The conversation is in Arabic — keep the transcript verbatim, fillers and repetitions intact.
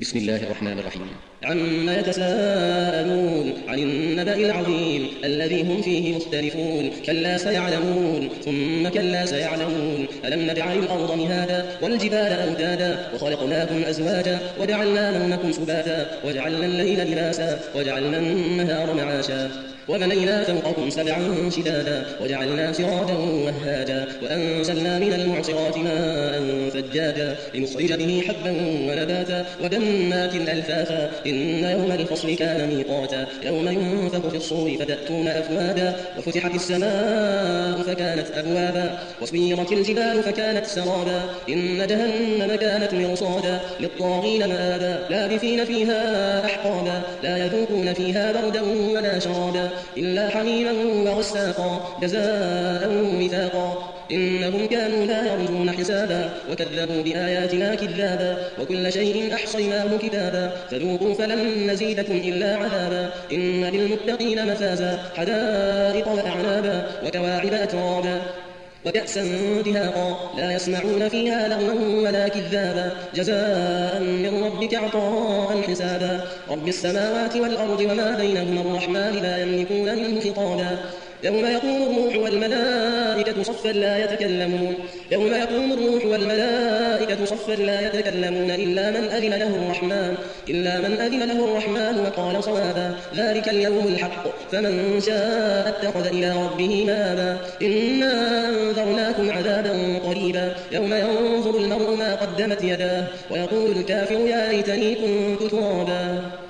بسم الله الرحمن الرحيم. عما يتساءلون عن النبأ العظيم الذي هم فيه مختلفون كلا سيعلمون ثم كلا سيعلمون ألم نجعل الأرض مهادا والجبال أوتادا وخلقناكم أزواجا وجعلنا نومكم سباتا وجعلنا الليل لباسا وجعلنا النهار معاشا وبنينا فوقكم سبعا شدادا وجعلنا سراجا وهاجا وأنزلنا من المعصرات ماء ثجاجا لنخرج به حبا ونباتا وجنات ألفافا إن يوم الفصل كان ميقاتا يوم ينفخ في الصور فتأتون أفوادا وفتحت السماء فكانت أبوابا وسيرت الجبال فكانت سرابا إن جهنم كانت مرصادا للطاغين مآبا لابثين فيها أحقابا لا يذوقون فيها بردا ولا شرابا إلا حميما وغساقا جزاء وفاقا إنهم كانوا لا يرجون حسابا وكذبوا بآياتنا كذابا وكل شيء أحصيناه كتابا فذوقوا فلن نزيدكم إلا عذابا إن للمتقين مفازا حدائق وأعنابا وكواعب أترابا وكأسا دهاقا لا يسمعون فيها لغوا ولا كذابا جزاء من ربك عطاء حسابا رب السماوات والأرض وما بينهما الرحمن لا يملكون منه خطابا يوم يقوم الروح والملائكة صفا لا يتكلمون يوم يقوم الروح والملائكة صفا لا يتكلمون إلا من أذن له الرحمن إلا من أذن له الرحمن وقال صوابا ذلك اليوم الحق فمن شاء اتخذ إلى ربه مآبا إنا أنذرناكم عذابا قريبا يوم ينظر المرء ما قدمت يداه ويقول الكافر يا ليتني كنت ترابا.